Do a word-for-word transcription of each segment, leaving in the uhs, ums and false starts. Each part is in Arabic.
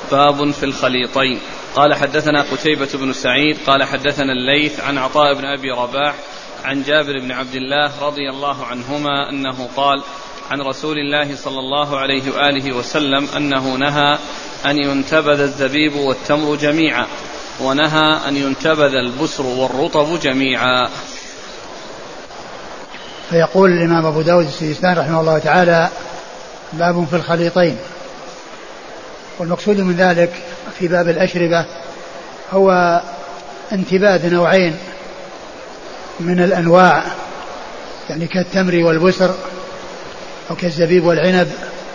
باب في الخليطين. قال حدثنا قتيبة بن سعيد قال حدثنا الليث عن عطاء بن أبي رباح عن جابر بن عبد الله رضي الله عنهما أنه قال عن رسول الله صلى الله عليه وآله وسلم أنه نهى أن ينتبذ الزبيب والتمر جميعا، ونهى أن ينتبذ البسر والرطب جميعا. فيقول الإمام أبو داود السجستاني رحمه الله تعالى: باب في الخليطين. والمقصود من ذلك في باب الأشربة هو انتباذ نوعين من الأنواع، يعني كالتمر والبسر أو كالزبيب والعنب،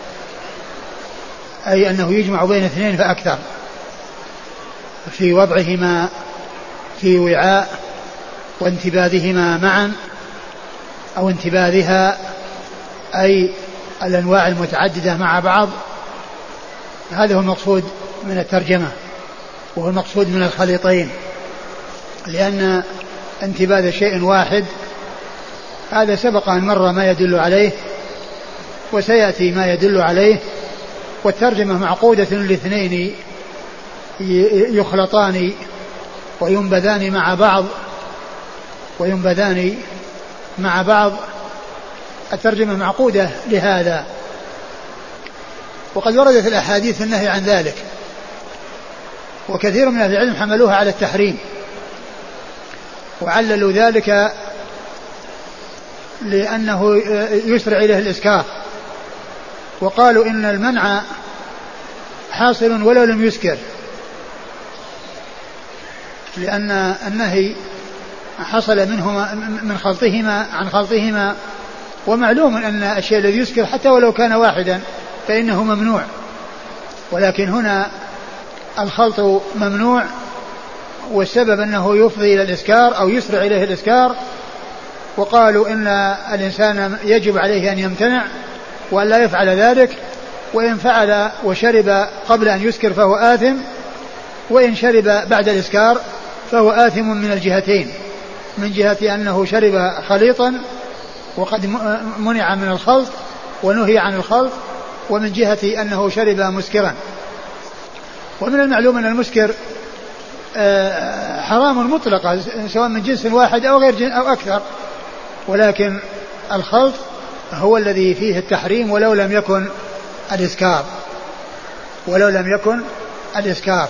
أي أنه يجمع بين اثنين فأكثر في وضعهما في وعاء وانتباذهما معا، أو انتباذها أي الأنواع المتعددة مع بعض. هذا هو المقصود من الترجمة، وهو المقصود من الخليطين، لأن انتباذ شيء واحد هذا سبق أن مر ما يدل عليه وسيأتي ما يدل عليه، والترجمة معقودة الاثنين يخلطان وينبذان مع بعض وينبذان مع بعض الترجمة معقودة لهذا. وقد وردت الأحاديث النهي عن ذلك، وكثير من أهل العلم حملوها على التحريم وعللوا ذلك لأنه يسرع إليه الإسكار، وقالوا إن المنع حاصل ولو لم يسكر، لأن النهي حصل منهما من خلطهما عن خلطهما، ومعلوم أن الشيء الذي يسكر حتى ولو كان واحدا فإنه ممنوع، ولكن هنا الخلط ممنوع، والسبب أنه يفضي إلى الإسكار أو يسرع إليه الإسكار. وقالوا إن الإنسان يجب عليه أن يمتنع وأن لا يفعل ذلك، وإن فعل وشرب قبل أن يسكر فهو آثم، وإن شرب بعد الإسكار فهو آثم من الجهتين، من جهة أنه شرب خليطا وقد منع من الخلط ونهي عن الخلط، ومن جهة أنه شرب مسكرا. ومن المعلوم أن المسكر حرام مطلقا سواء من جنس واحد أو غير جنس أو أكثر، ولكن الخلط هو الذي فيه التحريم ولو لم يكن الإسكار ولو لم يكن الإسكار.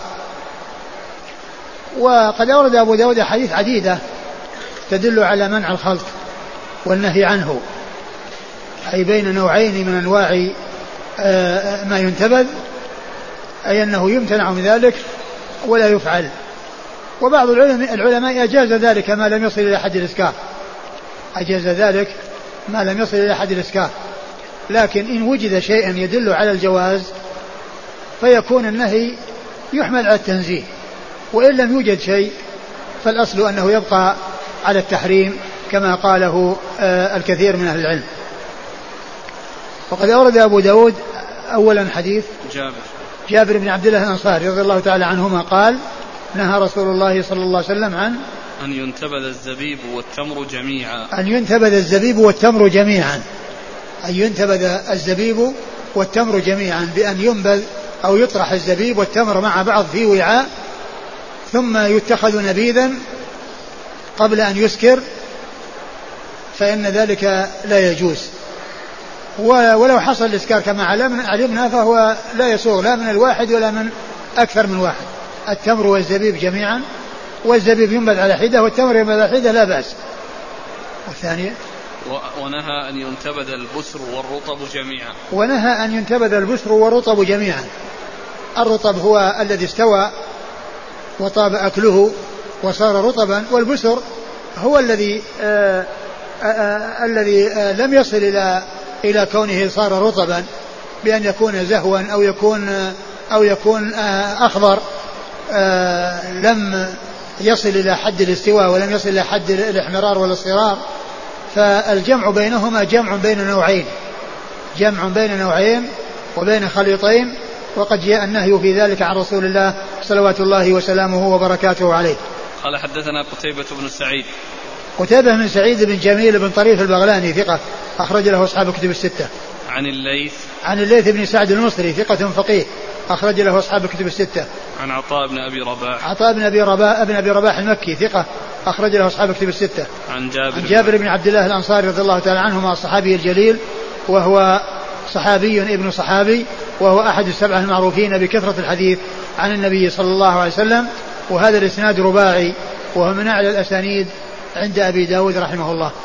وقد أورد أبو داود حديث عديدة تدل على منع الخلط والنهي عنه، أي بين نوعين من أنواع ما ينتبذ، أي أنه يمتنع من ذلك ولا يفعل. وبعض العلماء أجاز ذلك ما لم يصل إلى حد الإسكار، أجاز ذلك ما لم يصل إلى حد الإسكار، لكن إن وجد شيء يدل على الجواز فيكون النهي يحمل على التنزيه، وإن لم يوجد شيء فالأصل أنه يبقى على التحريم كما قاله الكثير من أهل العلم. وقد أورد أبو داود أولا حديث جابر جابر بن عبد الله الأنصاري رضي الله تعالى عنهما قال: نهى رسول الله صلى الله عليه وسلم عن أن ينتبذ الزبيب والتمر جميعا أن ينتبذ الزبيب والتمر جميعا أن ينتبذ الزبيب والتمر جميعا بأن ينبذ أو يطرح الزبيب والتمر مع بعض في وعاء ثم يتخذ نبيذا قبل أن يسكر، فإن ذلك لا يجوز. ولو حصل الإسكار كما علمنا فهو لا يسوغ لا من الواحد ولا من أكثر من واحد، التمر والزبيب جميعا، والزبيب ينبذ على حدة والتمر ينبذ على حدة لا بأس. والثانية ونهى أن ينتبذ البسر والرطب جميعا ونهى أن ينتبذ البسر والرطب جميعا. الرطب هو الذي استوى وطاب أكله وصار رطبا، والبسر هو الذي آآ آآ الذي آآ لم يصل إلى إلى كونه صار رطبا بأن يكون زهوا أو يكون أو يكون أخضر، لم يصل إلى حد الاستواء ولم يصل إلى حد الاحمرار والاصفرار. فالجمع بينهما جمع بين نوعين جمع بين نوعين وبين خليطين، وقد جاء النهي في ذلك عن رسول الله صلوات الله وسلامه وبركاته عليه. قال حدثنا قتيبة بن سعيد قتيبة بن سعيد بن جميل بن طريف البغلاني ثقة أخرج له أصحاب كتب الستة. عن الليث عن الليث بن سعد المصري ثقة فقيه أخرج له أصحاب الكتب الستة. عن عطاء بن أبي رباح. عطاء بن أبي رباح ابن أبي رباح المكي ثقة أخرج له أصحاب الكتب الستة. عن جابر, عن جابر بن عبد الله الأنصاري رضي الله تعالى عنهما الصحابي الجليل وهو صحابي ابن صحابي وهو أحد السبعة المعروفين بكثرة الحديث عن النبي صلى الله عليه وسلم. وهذا الإسناد رباعي وهو من أعلى الأسانيد عند أبي داود رحمه الله.